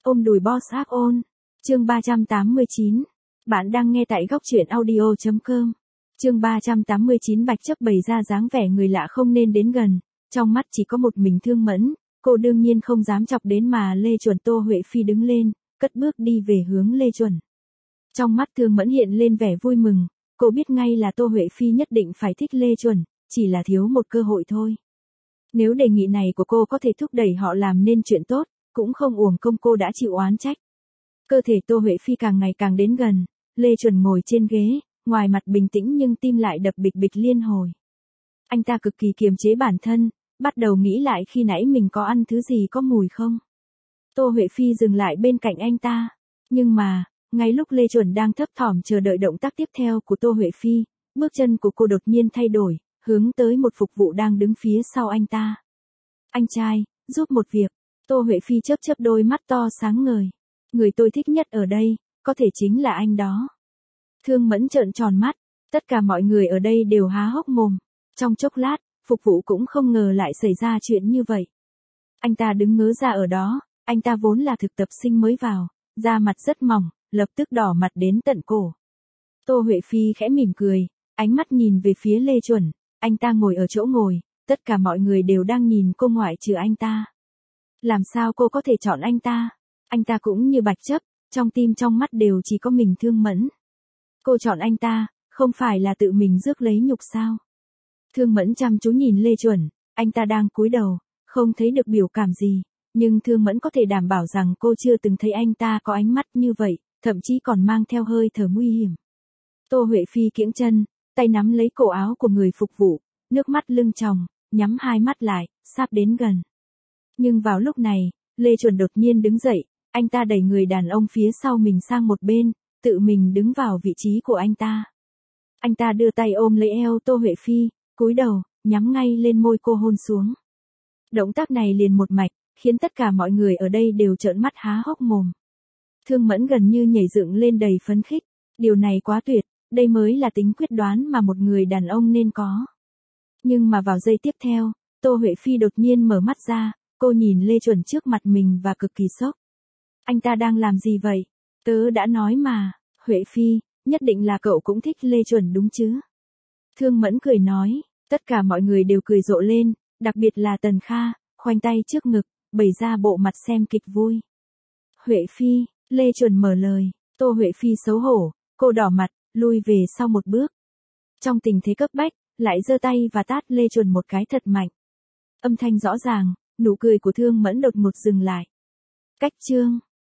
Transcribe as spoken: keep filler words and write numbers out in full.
Ôm đùi boss áp ôn. Chương ba trăm tám mươi chín. Bạn đang nghe tại góc truyện audio chấm com. Chương ba trăm tám mươi chín. Bạch chấp bày ra dáng vẻ người lạ không nên đến gần, trong mắt chỉ có một mình Thương Mẫn, cô đương nhiên không dám chọc đến mà Lê Chuẩn. Tô Huệ Phi đứng lên, cất bước đi về hướng Lê Chuẩn. Trong mắt Thương Mẫn hiện lên vẻ vui mừng, cô biết ngay là Tô Huệ Phi nhất định phải thích Lê Chuẩn, chỉ là thiếu một cơ hội thôi. Nếu đề nghị này của cô có thể thúc đẩy họ làm nên chuyện tốt, cũng không uổng công cô đã chịu oán trách. Cơ thể Tô Huệ Phi càng ngày càng đến gần, Lê Chuẩn ngồi trên ghế, ngoài mặt bình tĩnh nhưng tim lại đập bịch bịch liên hồi. Anh ta cực kỳ kiềm chế bản thân, bắt đầu nghĩ lại khi nãy mình có ăn thứ gì có mùi không. Tô Huệ Phi dừng lại bên cạnh anh ta, nhưng mà, ngay lúc Lê Chuẩn đang thấp thỏm chờ đợi động tác tiếp theo của Tô Huệ Phi, bước chân của cô đột nhiên thay đổi, hướng tới một phục vụ đang đứng phía sau anh ta. Anh trai, giúp một việc. Tô Huệ Phi chớp chớp đôi mắt to sáng ngời. Người tôi thích nhất ở đây, có thể chính là anh đó. Thương Mẫn trợn tròn mắt, tất cả mọi người ở đây đều há hốc mồm. Trong chốc lát, phục vụ cũng không ngờ lại xảy ra chuyện như vậy. Anh ta đứng ngớ ra ở đó, anh ta vốn là thực tập sinh mới vào, da mặt rất mỏng, lập tức đỏ mặt đến tận cổ. Tô Huệ Phi khẽ mỉm cười, ánh mắt nhìn về phía Lê Chuẩn, anh ta ngồi ở chỗ ngồi, tất cả mọi người đều đang nhìn cô ngoại trừ anh ta. Làm sao cô có thể chọn anh ta? Anh ta cũng như Bạch chấp, trong tim trong mắt đều chỉ có mình Thương Mẫn. Cô chọn anh ta, không phải là tự mình rước lấy nhục sao? Thương Mẫn chăm chú nhìn Lê Chuẩn, anh ta đang cúi đầu, không thấy được biểu cảm gì, nhưng Thương Mẫn có thể đảm bảo rằng cô chưa từng thấy anh ta có ánh mắt như vậy, thậm chí còn mang theo hơi thở nguy hiểm. Tô Huệ Phi kiễng chân, tay nắm lấy cổ áo của người phục vụ, nước mắt lưng tròng, nhắm hai mắt lại, sắp đến gần. Nhưng vào lúc này, Lê Chuẩn đột nhiên đứng dậy, anh ta đẩy người đàn ông phía sau mình sang một bên, tự mình đứng vào vị trí của anh ta. Anh ta đưa tay ôm lấy eo Tô Huệ Phi, cúi đầu, nhắm ngay lên môi cô hôn xuống. Động tác này liền một mạch, khiến tất cả mọi người ở đây đều trợn mắt há hốc mồm. Thương Mẫn gần như nhảy dựng lên đầy phấn khích, điều này quá tuyệt, đây mới là tính quyết đoán mà một người đàn ông nên có. Nhưng mà vào giây tiếp theo, Tô Huệ Phi đột nhiên mở mắt ra, cô nhìn Lê Chuẩn trước mặt mình và cực kỳ sốc. Anh ta đang làm gì vậy? Tớ đã nói mà, Huệ Phi, nhất định là cậu cũng thích Lê Chuẩn đúng chứ? Thương Mẫn cười nói, tất cả mọi người đều cười rộ lên, đặc biệt là Tần Kha, khoanh tay trước ngực, bày ra bộ mặt xem kịch vui. Huệ Phi, Lê Chuẩn mở lời, Tô Huệ Phi xấu hổ, cô đỏ mặt, lui về sau một bước. Trong tình thế cấp bách, lại giơ tay và tát Lê Chuẩn một cái thật mạnh. Âm thanh rõ ràng, nụ cười của Thương Mẫn đột ngột dừng lại. Cách chương.